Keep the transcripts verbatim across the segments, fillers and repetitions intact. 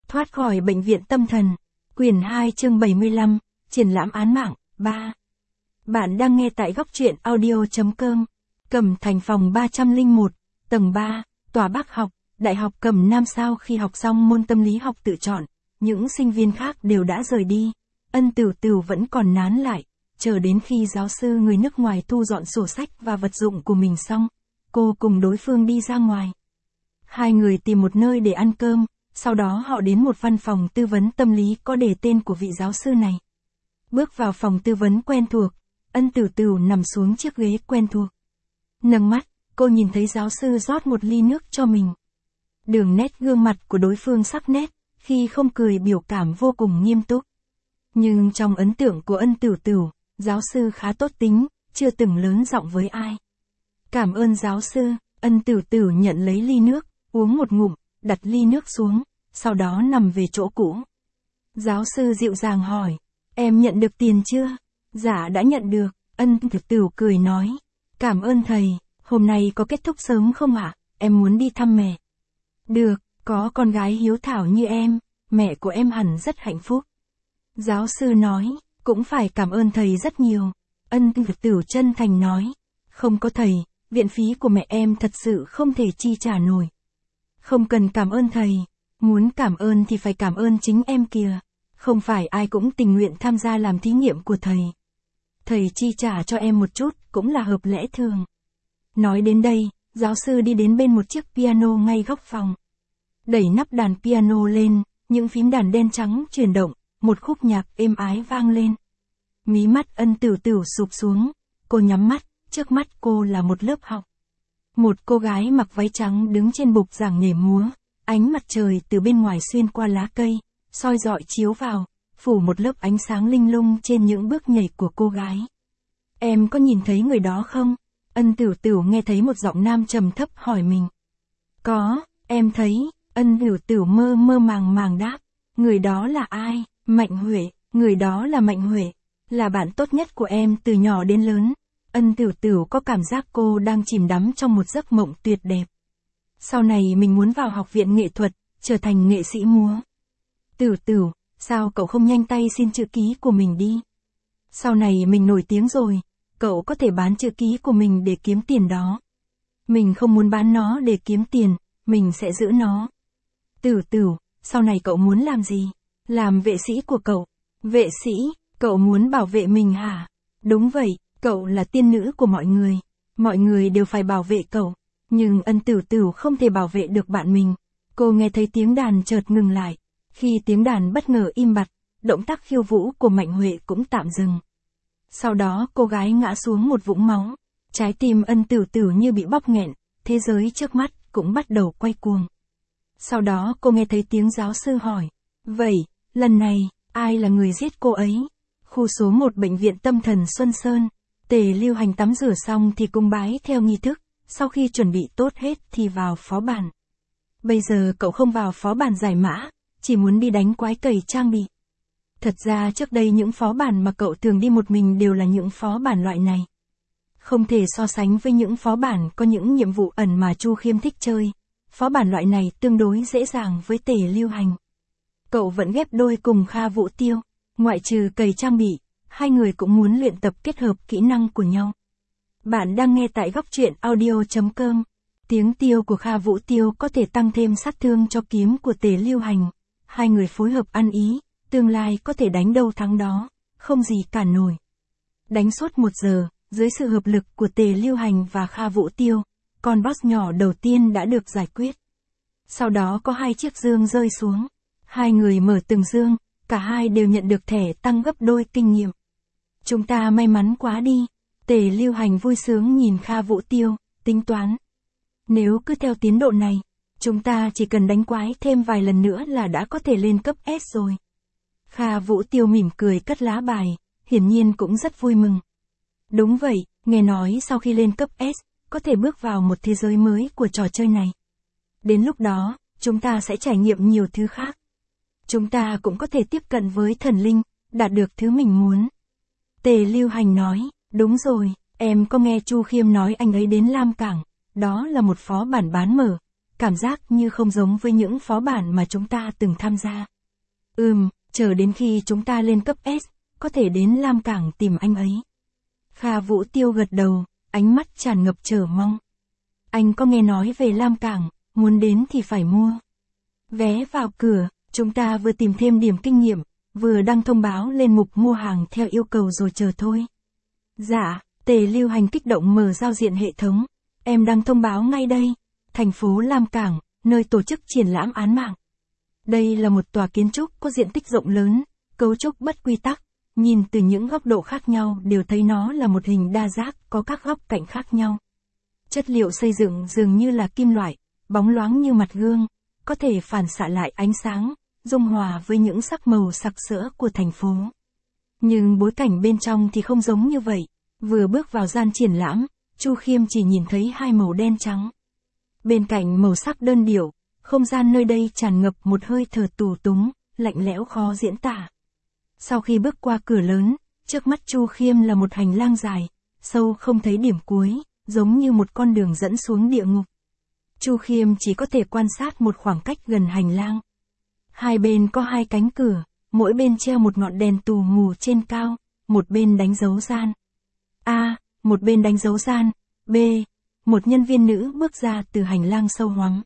Thoát khỏi bệnh viện tâm thần. Quyển hai chương bảy mươi lăm, triển lãm án mạng, ba. Bạn đang nghe tại góc truyện audio.com. Cẩm Thành phòng ba trăm lẻ một, tầng ba, tòa Bác học, Đại học Cẩm Nam. Sau khi học xong môn tâm lý học tự chọn, những sinh viên khác đều đã rời đi. Ân Tửu Tửu vẫn còn nán lại, chờ đến khi giáo sư người nước ngoài thu dọn sổ sách và vật dụng của mình xong, cô cùng đối phương đi ra ngoài. Hai người tìm một nơi để ăn cơm, sau đó họ đến một văn phòng tư vấn tâm lý có đề tên của vị giáo sư này. Bước vào phòng tư vấn quen thuộc, Ân Tửu Tửu nằm xuống chiếc ghế quen thuộc. Nâng mắt, cô nhìn thấy giáo sư rót một ly nước cho mình. Đường nét gương mặt của đối phương sắc nét, khi không cười biểu cảm vô cùng nghiêm túc. Nhưng trong ấn tượng của Ân Tửu Tửu, giáo sư khá tốt tính, chưa từng lớn giọng với ai. Cảm ơn giáo sư. Ân Tửu Tửu nhận lấy ly nước, uống một ngụm, đặt ly nước xuống, sau đó nằm về chỗ cũ. Giáo sư dịu dàng hỏi, em nhận được tiền chưa? Dạ đã nhận được. Ân Tửu Tửu cười nói, cảm ơn thầy, hôm nay có kết thúc sớm không ạ? Em muốn đi thăm mẹ. Được, có con gái hiếu thảo như em, mẹ của em hẳn rất hạnh phúc. Giáo sư nói, cũng phải cảm ơn thầy rất nhiều. Ân Tửu Tửu chân thành nói, không có thầy, viện phí của mẹ em thật sự không thể chi trả nổi. Không cần cảm ơn thầy, muốn cảm ơn thì phải cảm ơn chính em kìa, không phải ai cũng tình nguyện tham gia làm thí nghiệm của thầy. Thầy chi trả cho em một chút cũng là hợp lẽ thường. Nói đến đây, giáo sư đi đến bên một chiếc piano ngay góc phòng. Đẩy nắp đàn piano lên, những phím đàn đen trắng chuyển động, một khúc nhạc êm ái vang lên. Mí mắt Ân Tửu Tửu sụp xuống, cô nhắm mắt, trước mắt cô là một lớp học. Một cô gái mặc váy trắng đứng trên bục giảng nhảy múa, ánh mặt trời từ bên ngoài xuyên qua lá cây, soi rọi chiếu vào, phủ một lớp ánh sáng linh lung trên những bước nhảy của cô gái. Em có nhìn thấy người đó không? Ân Tửu Tửu nghe thấy một giọng nam trầm thấp hỏi mình. Có, em thấy. Ân Tửu Tửu mơ mơ màng màng đáp. Người đó là ai? Mạnh Huệ. Người đó là Mạnh Huệ, là bạn tốt nhất của em từ nhỏ đến lớn. Ân Tửu Tửu có cảm giác cô đang chìm đắm trong một giấc mộng tuyệt đẹp. Sau này mình muốn vào học viện nghệ thuật, trở thành nghệ sĩ múa. Tửu Tửu, sao cậu không nhanh tay xin chữ ký của mình đi? Sau này mình nổi tiếng rồi, cậu có thể bán chữ ký của mình để kiếm tiền đó. Mình không muốn bán nó để kiếm tiền, mình sẽ giữ nó. Tửu Tửu, sau này cậu muốn làm gì? Làm vệ sĩ của cậu. Vệ sĩ, cậu muốn bảo vệ mình hả? Đúng vậy, cậu là tiên nữ của mọi người. Mọi người đều phải bảo vệ cậu. Nhưng Ân Tửu Tửu không thể bảo vệ được bạn mình. Cô nghe thấy tiếng đàn chợt ngừng lại. Khi tiếng đàn bất ngờ im bặt, động tác khiêu vũ của Mạnh Huệ cũng tạm dừng. Sau đó cô gái ngã xuống một vũng máu. Trái tim Ân Tửu Tửu như bị bóp nghẹn, thế giới trước mắt cũng bắt đầu quay cuồng. Sau đó cô nghe thấy tiếng giáo sư hỏi, vậy, lần này, ai là người giết cô ấy? Khu số một bệnh viện tâm thần Xuân Sơn. Tề Lưu Hành tắm rửa xong thì cung bái theo nghi thức, sau khi chuẩn bị tốt hết thì vào phó bản. Bây giờ cậu không vào phó bản giải mã, chỉ muốn đi đánh quái cày trang bị. Thật ra trước đây những phó bản mà cậu thường đi một mình đều là những phó bản loại này. Không thể so sánh với những phó bản có những nhiệm vụ ẩn mà Chu Khiêm thích chơi. Phó bản loại này tương đối dễ dàng với Tề Lưu Hành. Cậu vẫn ghép đôi cùng Kha Vũ Tiêu, ngoại trừ cày trang bị, hai người cũng muốn luyện tập kết hợp kỹ năng của nhau. Bạn đang nghe tại góc truyện audio.com. Tiếng tiêu của Kha Vũ Tiêu có thể tăng thêm sát thương cho kiếm của Tề Lưu Hành. Hai người phối hợp ăn ý, tương lai có thể đánh đâu thắng đó, không gì cản nổi. Đánh suốt một giờ, dưới sự hợp lực của Tề Lưu Hành và Kha Vũ Tiêu, con boss nhỏ đầu tiên đã được giải quyết. Sau đó có hai chiếc dương rơi xuống. Hai người mở từng dương, cả hai đều nhận được thẻ tăng gấp đôi kinh nghiệm. Chúng ta may mắn quá đi. Tề Lưu Hành vui sướng nhìn Kha Vũ Tiêu, tính toán. Nếu cứ theo tiến độ này, chúng ta chỉ cần đánh quái thêm vài lần nữa là đã có thể lên cấp S rồi. Kha Vũ Tiêu mỉm cười cất lá bài, hiển nhiên cũng rất vui mừng. Đúng vậy, nghe nói sau khi lên cấp S, có thể bước vào một thế giới mới của trò chơi này. Đến lúc đó, chúng ta sẽ trải nghiệm nhiều thứ khác. Chúng ta cũng có thể tiếp cận với thần linh, đạt được thứ mình muốn. Tề Lưu Hành nói, đúng rồi, em có nghe Chu Khiêm nói anh ấy đến Lam Cảng, đó là một phó bản bán mở. cảm giác như không giống với những phó bản mà chúng ta từng tham gia. Ừm, chờ đến khi chúng ta lên cấp S, có thể đến Lam Cảng tìm anh ấy. Kha Vũ Tiêu gật đầu, ánh mắt tràn ngập chờ mong. Anh có nghe nói về Lam Cảng, muốn đến thì phải mua vé vào cửa, chúng ta vừa tìm thêm điểm kinh nghiệm, vừa đăng thông báo lên mục mua hàng theo yêu cầu rồi chờ thôi. Dạ, Tề Lưu Hành kích động mở giao diện hệ thống. Em đăng thông báo ngay đây. Thành phố Lam Cảng, nơi tổ chức triển lãm án mạng. Đây là một tòa kiến trúc có diện tích rộng lớn, cấu trúc bất quy tắc, nhìn từ những góc độ khác nhau đều thấy nó là một hình đa giác có các góc cạnh khác nhau. Chất liệu xây dựng dường như là kim loại, bóng loáng như mặt gương, có thể phản xạ lại ánh sáng, dung hòa với những sắc màu sặc sỡ của thành phố. Nhưng bối cảnh bên trong thì không giống như vậy. Vừa bước vào gian triển lãm, Chu Khiêm chỉ nhìn thấy hai màu đen trắng. Bên cạnh màu sắc đơn điệu, không gian nơi đây tràn ngập một hơi thở tù túng, lạnh lẽo khó diễn tả. Sau khi bước qua cửa lớn, trước mắt Chu Khiêm là một hành lang dài, sâu không thấy điểm cuối, giống như một con đường dẫn xuống địa ngục. Chu Khiêm chỉ có thể quan sát một khoảng cách gần hành lang. Hai bên có hai cánh cửa, mỗi bên treo một ngọn đèn tù mù trên cao, một bên đánh dấu gian. A, một bên đánh dấu gian. B, một nhân viên nữ bước ra từ hành lang sâu hoắm.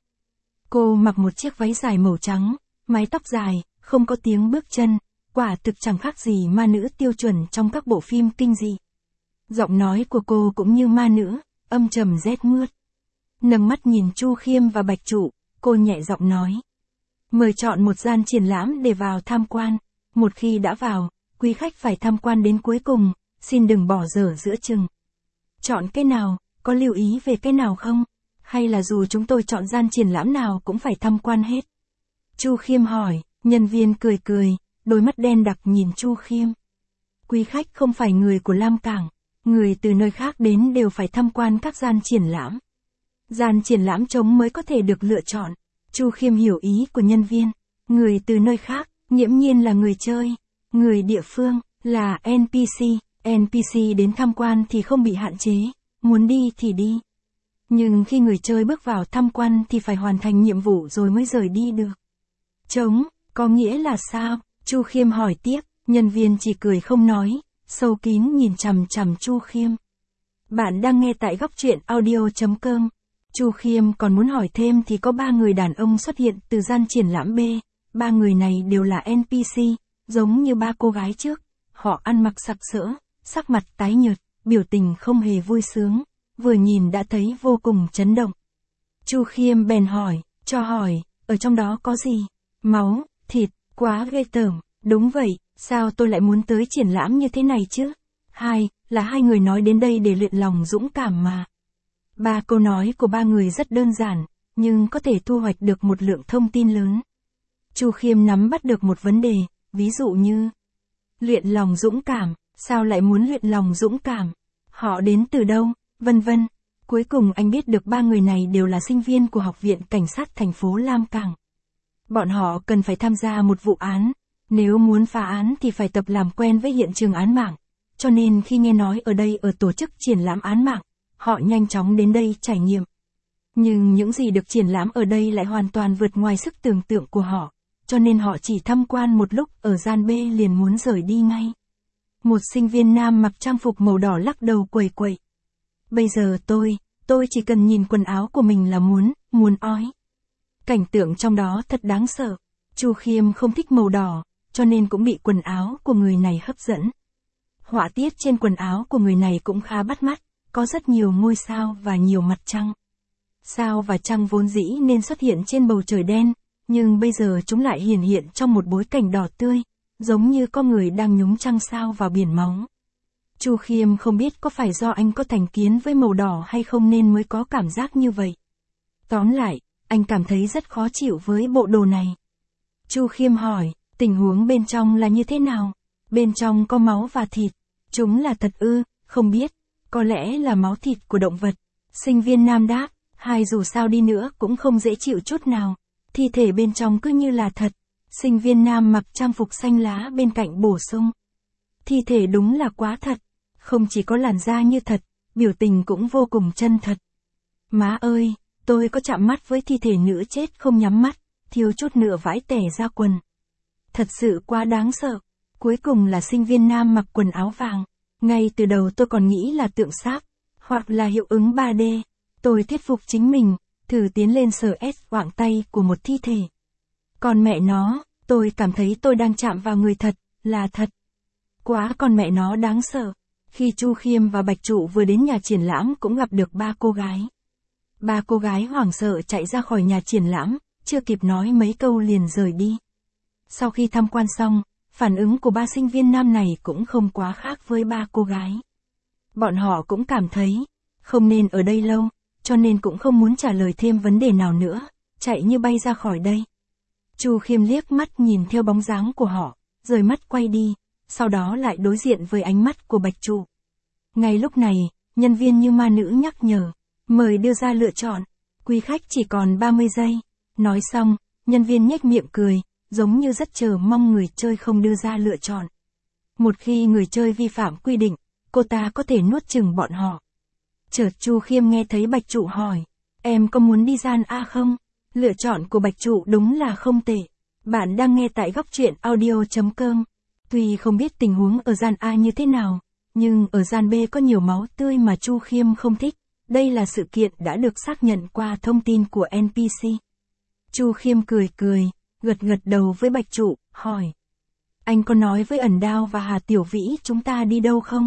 Cô mặc một chiếc váy dài màu trắng, mái tóc dài, không có tiếng bước chân, quả thực chẳng khác gì ma nữ tiêu chuẩn trong các bộ phim kinh dị. Giọng nói của cô cũng như ma nữ, âm trầm rét mướt. Nâng mắt nhìn Chu Khiêm và Bạch Trụ, cô nhẹ giọng nói. Mời chọn một gian triển lãm để vào tham quan. Một khi đã vào, quý khách phải tham quan đến cuối cùng, xin đừng bỏ dở giữa chừng. Chọn cái nào, có lưu ý về cái nào không? Hay là dù chúng tôi chọn gian triển lãm nào cũng phải tham quan hết? Chu Khiêm hỏi, nhân viên cười cười, đôi mắt đen đặc nhìn Chu Khiêm. Quý khách không phải người của Lam Cảng, người từ nơi khác đến đều phải tham quan các gian triển lãm. Gian triển lãm trống mới có thể được lựa chọn. Chu Khiêm hiểu ý của nhân viên. Người từ nơi khác, nghiễm nhiên là người chơi. Người địa phương, là en pê xê. en pê xê đến tham quan thì không bị hạn chế, muốn đi thì đi. Nhưng khi người chơi bước vào tham quan thì phải hoàn thành nhiệm vụ rồi mới rời đi được. Trống, có nghĩa là sao? Chu Khiêm hỏi tiếp, nhân viên chỉ cười không nói, sâu kín nhìn chằm chằm Chu Khiêm. Bạn đang nghe tại góc truyện audio chấm com. Chu Khiêm còn muốn hỏi thêm thì có ba người đàn ông xuất hiện từ gian triển lãm B. Ba người này đều là en pê xê, giống như ba cô gái trước. Họ ăn mặc sặc sỡ, sắc mặt tái nhợt, biểu tình không hề vui sướng, vừa nhìn đã thấy vô cùng chấn động. Chu Khiêm bèn hỏi, cho hỏi, ở trong đó có gì? Máu, thịt, quá ghê tởm. Đúng vậy, sao tôi lại muốn tới triển lãm như thế này chứ? Hai, là hai người nói đến đây để luyện lòng dũng cảm mà. Ba câu nói của ba người rất đơn giản, nhưng có thể thu hoạch được một lượng thông tin lớn. Chu Khiêm nắm bắt được một vấn đề, ví dụ như luyện lòng dũng cảm, sao lại muốn luyện lòng dũng cảm? Họ đến từ đâu? Vân vân. Cuối cùng anh biết được ba người này đều là sinh viên của Học viện Cảnh sát thành phố Lam Cảng. Bọn họ cần phải tham gia một vụ án, nếu muốn phá án thì phải tập làm quen với hiện trường án mạng. Cho nên khi nghe nói ở đây ở tổ chức triển lãm án mạng, họ nhanh chóng đến đây trải nghiệm. Nhưng những gì được triển lãm ở đây lại hoàn toàn vượt ngoài sức tưởng tượng của họ, cho nên họ chỉ tham quan một lúc ở gian B liền muốn rời đi ngay. Một sinh viên nam mặc trang phục màu đỏ lắc đầu quẩy quẩy. Bây giờ tôi, tôi chỉ cần nhìn quần áo của mình là muốn, muốn ói. Cảnh tượng trong đó thật đáng sợ. Chu Khiêm không thích màu đỏ, cho nên cũng bị quần áo của người này hấp dẫn. Họa tiết trên quần áo của người này cũng khá bắt mắt, có rất nhiều ngôi sao và nhiều mặt trăng. Sao và trăng vốn dĩ nên xuất hiện trên bầu trời đen, nhưng bây giờ chúng lại hiển hiện trong một bối cảnh đỏ tươi, giống như con người đang nhúng trăng sao vào biển máu. Chu Khiêm không biết có phải do anh có thành kiến với màu đỏ hay không nên mới có cảm giác như vậy. Tóm lại, anh cảm thấy rất khó chịu với bộ đồ này. Chu Khiêm hỏi, tình huống bên trong là như thế nào? Bên trong có máu và thịt. Chúng là thật ư? Không biết. Có lẽ là máu thịt của động vật. Sinh viên nam đáp, hai dù sao đi nữa cũng không dễ chịu chút nào. Thi thể bên trong cứ như là thật. Sinh viên nam mặc trang phục xanh lá bên cạnh bổ sung. Thi thể đúng là quá thật. Không chỉ có làn da như thật, biểu tình cũng vô cùng chân thật. Má ơi, tôi có chạm mắt với thi thể nữ chết không nhắm mắt, thiếu chút nữa vãi tẻ ra quần. Thật sự quá đáng sợ. Cuối cùng là sinh viên nam mặc quần áo vàng. Ngay từ đầu tôi còn nghĩ là tượng sáp, hoặc là hiệu ứng ba D. Tôi thuyết phục chính mình, thử tiến lên sờ S quạng tay của một thi thể. Còn mẹ nó, tôi cảm thấy tôi đang chạm vào người thật, là thật. Quá con mẹ nó đáng sợ. Khi Chu Khiêm và Bạch Trụ vừa đến nhà triển lãm cũng gặp được ba cô gái. Ba cô gái hoảng sợ chạy ra khỏi nhà triển lãm, chưa kịp nói mấy câu liền rời đi. Sau khi tham quan xong, phản ứng của ba sinh viên nam này cũng không quá khác với ba cô gái. Bọn họ cũng cảm thấy, không nên ở đây lâu, cho nên cũng không muốn trả lời thêm vấn đề nào nữa, chạy như bay ra khỏi đây. Chu Khiêm liếc mắt nhìn theo bóng dáng của họ, rời mắt quay đi, sau đó lại đối diện với ánh mắt của Bạch Trụ. Ngay lúc này, nhân viên như ma nữ nhắc nhở, mời đưa ra lựa chọn, quý khách chỉ còn ba mươi giây. Nói xong, nhân viên nhếch miệng cười, giống như rất chờ mong người chơi không đưa ra lựa chọn. Một khi người chơi vi phạm quy định, cô ta có thể nuốt chửng bọn họ. Chợt Chu Khiêm nghe thấy Bạch Trụ hỏi, em có muốn đi gian A không? Lựa chọn của Bạch Trụ đúng là không tệ. Bạn đang nghe tại góc truyện audio chấm com. Tuy không biết tình huống ở gian A như thế nào, nhưng ở gian B có nhiều máu tươi mà Chu Khiêm không thích. Đây là sự kiện đã được xác nhận qua thông tin của en pê xê. Chu Khiêm cười cười, gật gật đầu với Bạch Trụ, hỏi. Anh có nói với Ẩn Đao và Hà Tiểu Vĩ chúng ta đi đâu không?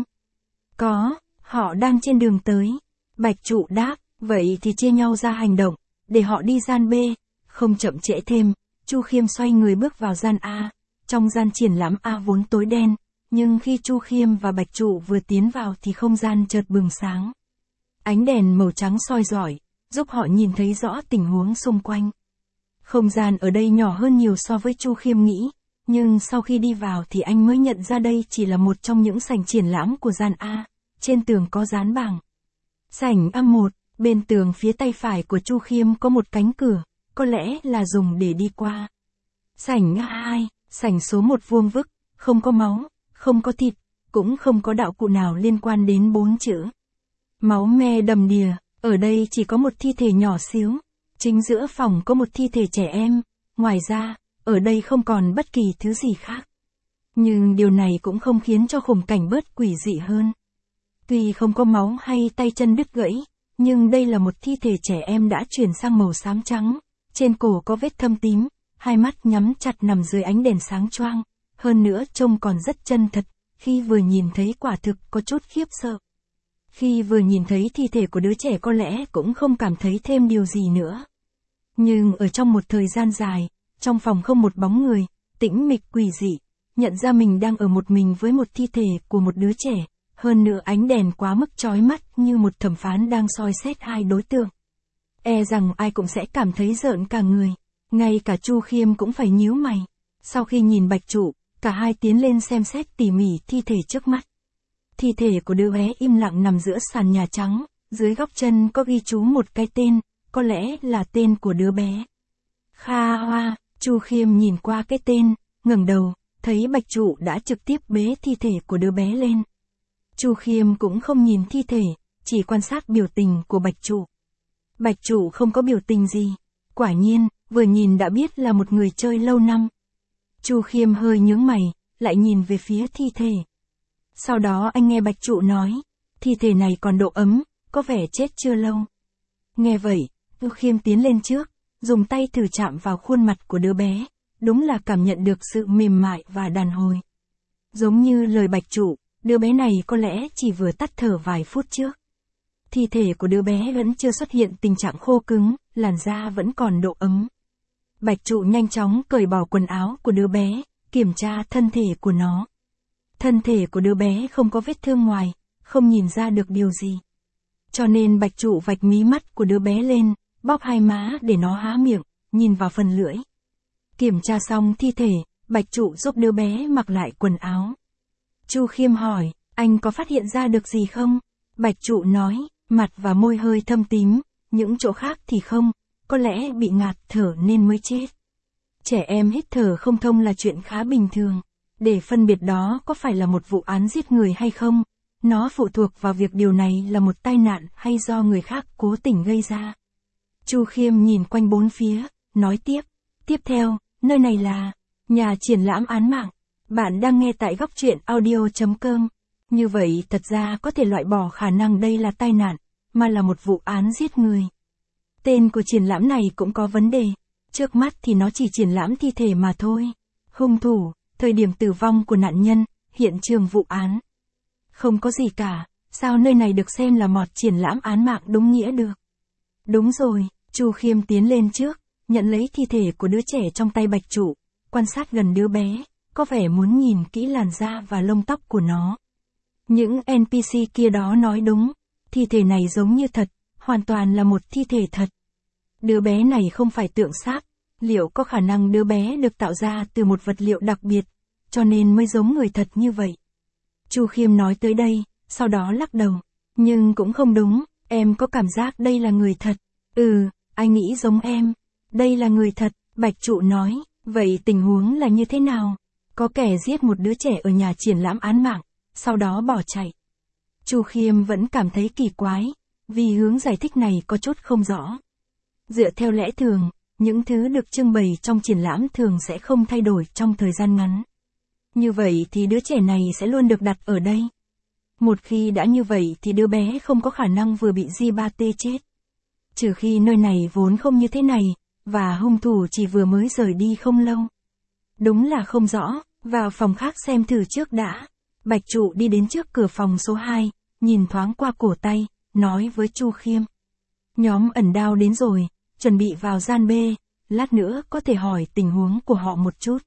Có, họ đang trên đường tới. Bạch Trụ đáp, vậy thì chia nhau ra hành động, để họ đi gian B. Không chậm trễ thêm, Chu Khiêm xoay người bước vào gian A. Trong gian triển lãm A vốn tối đen, nhưng khi Chu Khiêm và Bạch Trụ vừa tiến vào thì không gian chợt bừng sáng. Ánh đèn màu trắng soi rọi, giúp họ nhìn thấy rõ tình huống xung quanh. Không gian ở đây nhỏ hơn nhiều so với Chu Khiêm nghĩ, nhưng sau khi đi vào thì anh mới nhận ra đây chỉ là một trong những sảnh triển lãm của gian A, trên tường có dán bảng. Sảnh A một, bên tường phía tay phải của Chu Khiêm có một cánh cửa, có lẽ là dùng để đi qua. Sảnh A hai, sảnh số một vuông vức, không có máu, không có thịt, cũng không có đạo cụ nào liên quan đến bốn chữ. Máu me đầm đìa, ở đây chỉ có một thi thể nhỏ xíu. Chính giữa phòng có một thi thể trẻ em, ngoài ra, ở đây không còn bất kỳ thứ gì khác. Nhưng điều này cũng không khiến cho khung cảnh bớt quỷ dị hơn. Tuy không có máu hay tay chân đứt gãy, nhưng đây là một thi thể trẻ em đã chuyển sang màu xám trắng, trên cổ có vết thâm tím, hai mắt nhắm chặt nằm dưới ánh đèn sáng choang, hơn nữa trông còn rất chân thật, khi vừa nhìn thấy quả thực có chút khiếp sợ. Khi vừa nhìn thấy thi thể của đứa trẻ có lẽ cũng không cảm thấy thêm điều gì nữa. Nhưng ở trong một thời gian dài, trong phòng không một bóng người, tĩnh mịch quỷ dị, nhận ra mình đang ở một mình với một thi thể của một đứa trẻ, hơn nữa ánh đèn quá mức chói mắt như một thẩm phán đang soi xét hai đối tượng. E rằng ai cũng sẽ cảm thấy rợn cả người, ngay cả Chu Khiêm cũng phải nhíu mày. Sau khi nhìn Bạch Trụ, cả hai tiến lên xem xét tỉ mỉ thi thể trước mắt. Thi thể của đứa bé im lặng nằm giữa sàn nhà trắng, dưới góc chân có ghi chú một cái tên, có lẽ là tên của đứa bé. Kha Hoa. Chu Khiêm nhìn qua cái tên, ngẩng đầu, thấy Bạch Trụ đã trực tiếp bế thi thể của đứa bé lên. Chu Khiêm cũng không nhìn thi thể, chỉ quan sát biểu tình của Bạch Trụ. Bạch Trụ không có biểu tình gì, quả nhiên, vừa nhìn đã biết là một người chơi lâu năm. Chu Khiêm hơi nhướng mày, lại nhìn về phía thi thể. Sau đó anh nghe Bạch Trụ nói, thi thể này còn độ ấm, có vẻ chết chưa lâu. Nghe vậy, Chu Khiêm tiến lên trước, dùng tay thử chạm vào khuôn mặt của đứa bé, đúng là cảm nhận được sự mềm mại và đàn hồi. Giống như lời Bạch Trụ, đứa bé này có lẽ chỉ vừa tắt thở vài phút trước. Thi thể của đứa bé vẫn chưa xuất hiện tình trạng khô cứng, làn da vẫn còn độ ấm. Bạch Trụ nhanh chóng cởi bỏ quần áo của đứa bé, kiểm tra thân thể của nó. Thân thể của đứa bé không có vết thương ngoài, không nhìn ra được điều gì. Cho nên Bạch Trụ vạch mí mắt của đứa bé lên, bóp hai má để nó há miệng, nhìn vào phần lưỡi. Kiểm tra xong thi thể, Bạch Trụ giúp đứa bé mặc lại quần áo. Chu Khiêm hỏi, anh có phát hiện ra được gì không? Bạch Trụ nói, mặt và môi hơi thâm tím, những chỗ khác thì không, có lẽ bị ngạt thở nên mới chết. Trẻ em hít thở không thông là chuyện khá bình thường. Để phân biệt đó có phải là một vụ án giết người hay không, nó phụ thuộc vào việc điều này là một tai nạn hay do người khác cố tình gây ra. Chu Khiêm nhìn quanh bốn phía, nói tiếp. Tiếp theo, nơi này là nhà triển lãm án mạng. Bạn đang nghe tại góc truyện audio chấm com. Như vậy thật ra có thể loại bỏ khả năng đây là tai nạn, mà là một vụ án giết người. Tên của triển lãm này cũng có vấn đề. Trước mắt thì nó chỉ triển lãm thi thể mà thôi. Hung thủ, thời điểm tử vong của nạn nhân, hiện trường vụ án. Không có gì cả, sao nơi này được xem là một triển lãm án mạng đúng nghĩa được? Đúng rồi, Chu Khiêm tiến lên trước, nhận lấy thi thể của đứa trẻ trong tay Bạch Trụ, quan sát gần đứa bé, có vẻ muốn nhìn kỹ làn da và lông tóc của nó. Những en pê xê kia đó nói đúng, thi thể này giống như thật, hoàn toàn là một thi thể thật. Đứa bé này không phải tượng sáp, liệu có khả năng đứa bé được tạo ra từ một vật liệu đặc biệt, cho nên mới giống người thật như vậy? Chu Khiêm nói tới đây, sau đó lắc đầu. Nhưng cũng không đúng, em có cảm giác đây là người thật. Ừ, anh nghĩ giống em. Đây là người thật, Bạch Trụ nói. Vậy tình huống là như thế nào? Có kẻ giết một đứa trẻ ở nhà triển lãm án mạng, sau đó bỏ chạy. Chu Khiêm vẫn cảm thấy kỳ quái, vì hướng giải thích này có chút không rõ. Dựa theo lẽ thường, những thứ được trưng bày trong triển lãm thường sẽ không thay đổi trong thời gian ngắn. Như vậy thì đứa trẻ này sẽ luôn được đặt ở đây. Một khi đã như vậy thì đứa bé không có khả năng vừa bị G ba T chết. Trừ khi nơi này vốn không như thế này, và hung thủ chỉ vừa mới rời đi không lâu. Đúng là không rõ, vào phòng khác xem thử trước đã. Bạch Trụ đi đến trước cửa phòng số hai, nhìn thoáng qua cổ tay, nói với Chu Khiêm. Nhóm ẩn đao đến rồi, chuẩn bị vào gian B, lát nữa có thể hỏi tình huống của họ một chút.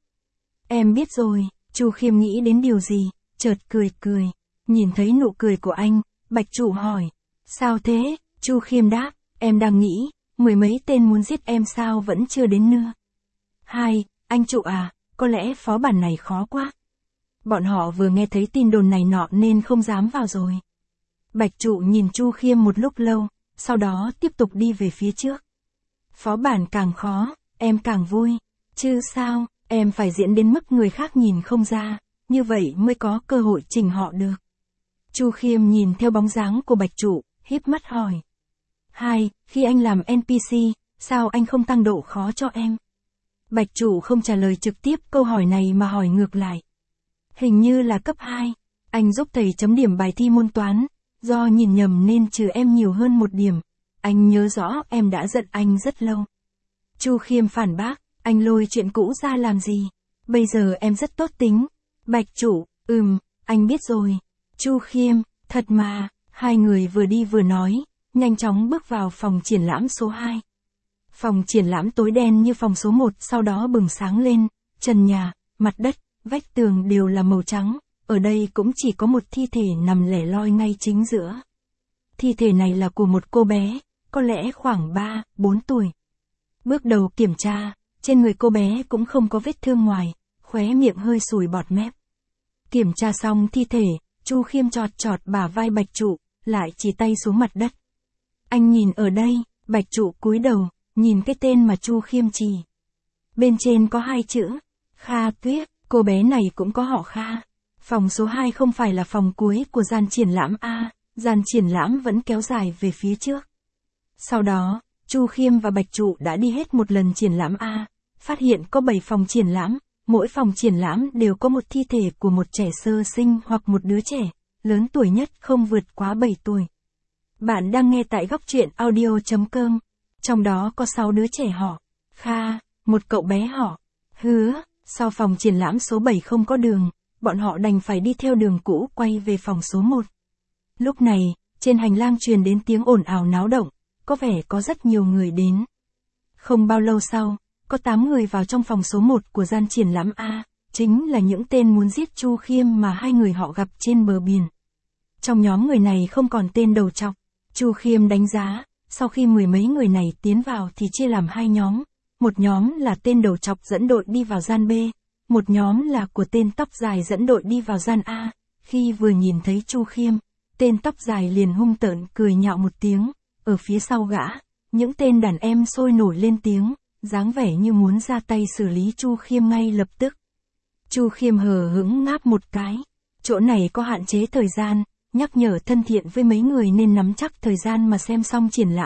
Em biết rồi, Chu Khiêm nghĩ đến điều gì, chợt cười cười. Nhìn thấy nụ cười của anh, Bạch Trụ hỏi. Sao thế? Chu Khiêm đáp, em đang nghĩ, mười mấy tên muốn giết em sao vẫn chưa đến nữa. Hai, anh Trụ à, có lẽ phó bản này khó quá. Bọn họ vừa nghe thấy tin đồn này nọ nên không dám vào rồi. Bạch Trụ nhìn Chu Khiêm một lúc lâu, sau đó tiếp tục đi về phía trước. Phó bản càng khó, em càng vui. Chứ sao, em phải diễn đến mức người khác nhìn không ra, như vậy mới có cơ hội chỉnh họ được. Chu Khiêm nhìn theo bóng dáng của Bạch Trụ, híp mắt hỏi. Hai, khi anh làm en pê xê, sao anh không tăng độ khó cho em? Bạch Trụ không trả lời trực tiếp câu hỏi này mà hỏi ngược lại. Hình như là cấp hai, anh giúp thầy chấm điểm bài thi môn toán, do nhìn nhầm nên trừ em nhiều hơn một điểm. Anh nhớ rõ em đã giận anh rất lâu. Chu Khiêm phản bác, anh lôi chuyện cũ ra làm gì? Bây giờ em rất tốt tính. Bạch Trụ, ừm, anh biết rồi. Chu Khiêm, thật mà, hai người vừa đi vừa nói, nhanh chóng bước vào phòng triển lãm số hai. Phòng triển lãm tối đen như phòng số một sau đó bừng sáng lên, trần nhà, mặt đất, vách tường đều là màu trắng, ở đây cũng chỉ có một thi thể nằm lẻ loi ngay chính giữa. Thi thể này là của một cô bé, có lẽ khoảng ba, bốn tuổi. Bước đầu kiểm tra, trên người cô bé cũng không có vết thương ngoài, khóe miệng hơi sùi bọt mép. Kiểm tra xong thi thể, Chu Khiêm chọt chọt bả vai Bạch Trụ, lại chỉ tay xuống mặt đất. Anh nhìn ở đây, Bạch Trụ cúi đầu, nhìn cái tên mà Chu Khiêm chỉ. Bên trên có hai chữ, Kha Tuyết, cô bé này cũng có họ Kha. Phòng số hai không phải là phòng cuối của gian triển lãm A, gian triển lãm vẫn kéo dài về phía trước. Sau đó, Chu Khiêm và Bạch Trụ đã đi hết một lần triển lãm A, phát hiện có bảy phòng triển lãm, mỗi phòng triển lãm đều có một thi thể của một trẻ sơ sinh hoặc một đứa trẻ, lớn tuổi nhất không vượt quá bảy tuổi. Bạn đang nghe tại góc truyện audio chấm com, trong đó có sáu đứa trẻ họ Kha, một cậu bé họ Hứa. Sau phòng triển lãm số bảy không có đường, bọn họ đành phải đi theo đường cũ quay về phòng số một. Lúc này, trên hành lang truyền đến tiếng ồn ào náo động, có vẻ có rất nhiều người đến. Không bao lâu sau, có tám người vào trong phòng số một của gian triển lãm A, chính là những tên muốn giết Chu Khiêm mà hai người họ gặp trên bờ biển. Trong nhóm người này không còn tên đầu trọc, Chu Khiêm đánh giá, sau khi mười mấy người này tiến vào thì chia làm hai nhóm. Một nhóm là tên đầu trọc dẫn đội đi vào gian B, một nhóm là của tên tóc dài dẫn đội đi vào gian A. Khi vừa nhìn thấy Chu Khiêm, tên tóc dài liền hung tợn cười nhạo một tiếng, ở phía sau gã, những tên đàn em sôi nổi lên tiếng, dáng vẻ như muốn ra tay xử lý Chu Khiêm ngay lập tức. Chu Khiêm hờ hững ngáp một cái, chỗ này có hạn chế thời gian, nhắc nhở thân thiện với mấy người nên nắm chắc thời gian mà xem xong triển lãm,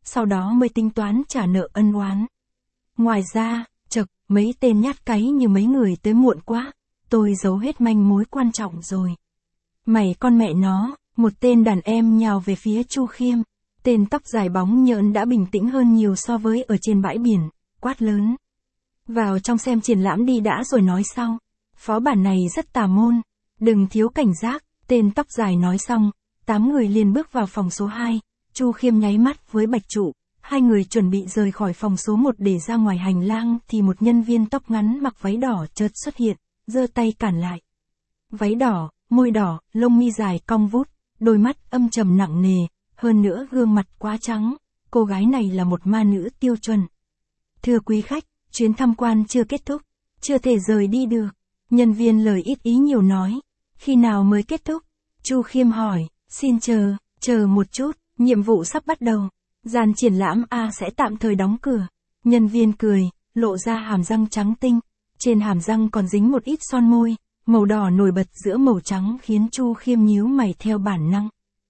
sau đó mới tính toán trả nợ ân oán. Ngoài ra, chật, mấy tên nhát cáy như mấy người tới muộn quá, tôi giấu hết manh mối quan trọng rồi. Mày con mẹ nó, một tên đàn em nhào về phía Chu Khiêm. Tên tóc dài bóng nhợn đã bình tĩnh hơn nhiều so với ở trên bãi biển, quát lớn. Vào trong xem triển lãm đi đã rồi nói sau. Phó bản này rất tà môn, đừng thiếu cảnh giác, tên tóc dài nói xong, tám người liền bước vào phòng số hai, Chu Khiêm nháy mắt với Bạch Trụ, hai người chuẩn bị rời khỏi phòng số một để ra ngoài hành lang thì một nhân viên tóc ngắn mặc váy đỏ chợt xuất hiện, giơ tay cản lại. Váy đỏ, môi đỏ, lông mi dài cong vút, đôi mắt âm trầm nặng nề, hơn nữa gương mặt quá trắng, cô gái này là một ma nữ tiêu chuẩn. Thưa quý khách, chuyến tham quan chưa kết thúc, chưa thể rời đi được. Nhân viên lời ít ý nhiều nói. Khi nào mới kết thúc? Chu Khiêm hỏi, xin chờ, chờ một chút, nhiệm vụ sắp bắt đầu. Gian triển lãm A sẽ tạm thời đóng cửa. Nhân viên cười, lộ ra hàm răng trắng tinh. Trên hàm răng còn dính một ít son môi, màu đỏ nổi bật giữa màu trắng khiến Chu Khiêm nhíu mày theo bản năng.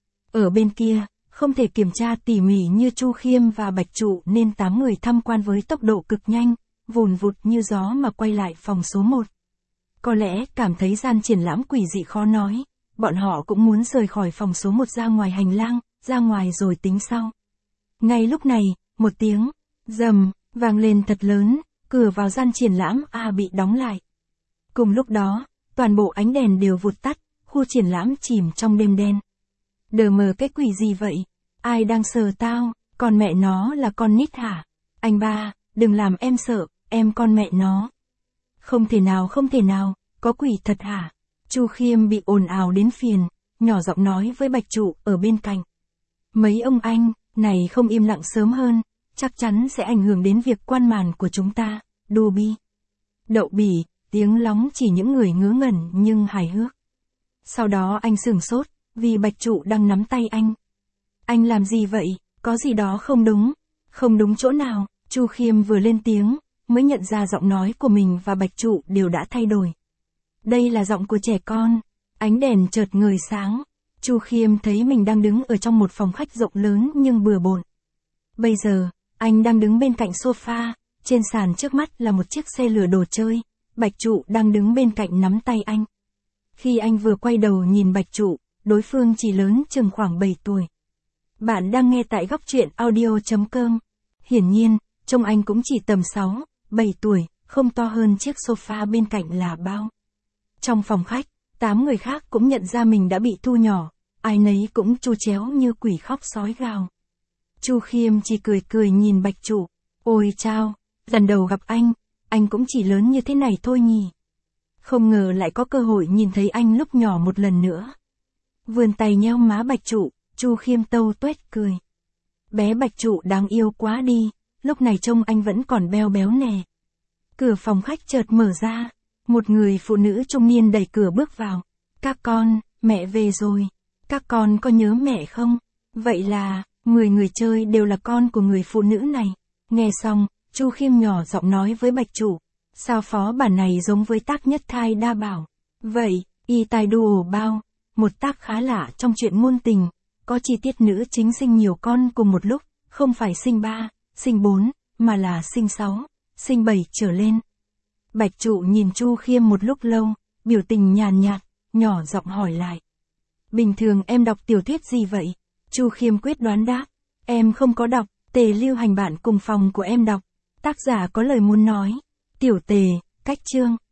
Ở bên kia, không thể kiểm tra tỉ mỉ như Chu Khiêm và Bạch Trụ nên tám người tham quan với tốc độ cực nhanh, vùn vụt như gió mà quay lại phòng số một. Có lẽ cảm thấy gian triển lãm quỷ dị khó nói, bọn họ cũng muốn rời khỏi phòng số một ra ngoài hành lang, ra ngoài rồi tính sau. Ngay lúc này, một tiếng, rầm, vang lên thật lớn, cửa vào gian triển lãm A bị đóng lại. Cùng lúc đó, toàn bộ ánh đèn đều vụt tắt, khu triển lãm chìm trong đêm đen. Đờ mờ cái quỷ gì vậy? Ai đang sờ tao? Con mẹ nó là con nít hả? Anh ba, đừng làm em sợ, em con mẹ nó. Không thể nào không thể nào, có quỷ thật hả? Chu Khiêm bị ồn ào đến phiền, nhỏ giọng nói với Bạch Trụ ở bên cạnh. Mấy ông anh, này không im lặng sớm hơn, chắc chắn sẽ ảnh hưởng đến việc quan màn của chúng ta, đù bi. Đậu bỉ, tiếng lóng chỉ những người ngớ ngẩn nhưng hài hước. Sau đó anh sửng sốt, vì Bạch Trụ đang nắm tay anh. Anh làm gì vậy? Có gì đó không đúng. Không đúng chỗ nào? Chu Khiêm vừa lên tiếng, mới nhận ra giọng nói của mình và Bạch Trụ đều đã thay đổi. Đây là giọng của trẻ con. Ánh đèn chợt ngời sáng. Chu Khiêm thấy mình đang đứng ở trong một phòng khách rộng lớn nhưng bừa bộn. Bây giờ, anh đang đứng bên cạnh sofa, trên sàn trước mắt là một chiếc xe lửa đồ chơi. Bạch Trụ đang đứng bên cạnh nắm tay anh. Khi anh vừa quay đầu nhìn Bạch Trụ, đối phương chỉ lớn chừng khoảng bảy tuổi. Bạn đang nghe tại góc truyện audio chấm com. Hiển nhiên, trông anh cũng chỉ tầm sáu, bảy tuổi, không to hơn chiếc sofa bên cạnh là bao. Trong phòng khách, tám người khác cũng nhận ra mình đã bị thu nhỏ, ai nấy cũng chu chéo như quỷ khóc sói gào. Chu Khiêm chỉ cười cười nhìn Bạch Trụ. Ôi chao, lần đầu gặp anh, anh cũng chỉ lớn như thế này thôi nhỉ. Không ngờ lại có cơ hội nhìn thấy anh lúc nhỏ một lần nữa. Vươn tay nheo má Bạch Trụ, Chu Khiêm tâu tuét cười. Bé Bạch Trụ đáng yêu quá đi, lúc này trông anh vẫn còn beo béo nè. Cửa phòng khách chợt mở ra, một người phụ nữ trung niên đẩy cửa bước vào. Các con, mẹ về rồi. Các con có nhớ mẹ không? Vậy là, mười người chơi đều là con của người phụ nữ này. Nghe xong, Chu Khiêm nhỏ giọng nói với Bạch Trụ. Sao phó bản này giống với tác nhất thai đa bảo? Vậy, y tài đu ổ bao, một tác khá lạ trong chuyện ngôn tình, có chi tiết nữ chính sinh nhiều con cùng một lúc, không phải sinh ba, sinh bốn, mà là sinh sáu, sinh bảy trở lên. Bạch Trụ nhìn Chu Khiêm một lúc lâu, biểu tình nhàn nhạt, nhỏ giọng hỏi lại. Bình thường em đọc tiểu thuyết gì vậy? Chu Khiêm quyết đoán đáp. Em không có đọc, Tề Lưu Hành bạn cùng phòng của em đọc. Tác giả có lời muốn nói. Tiểu Tề, cách chương.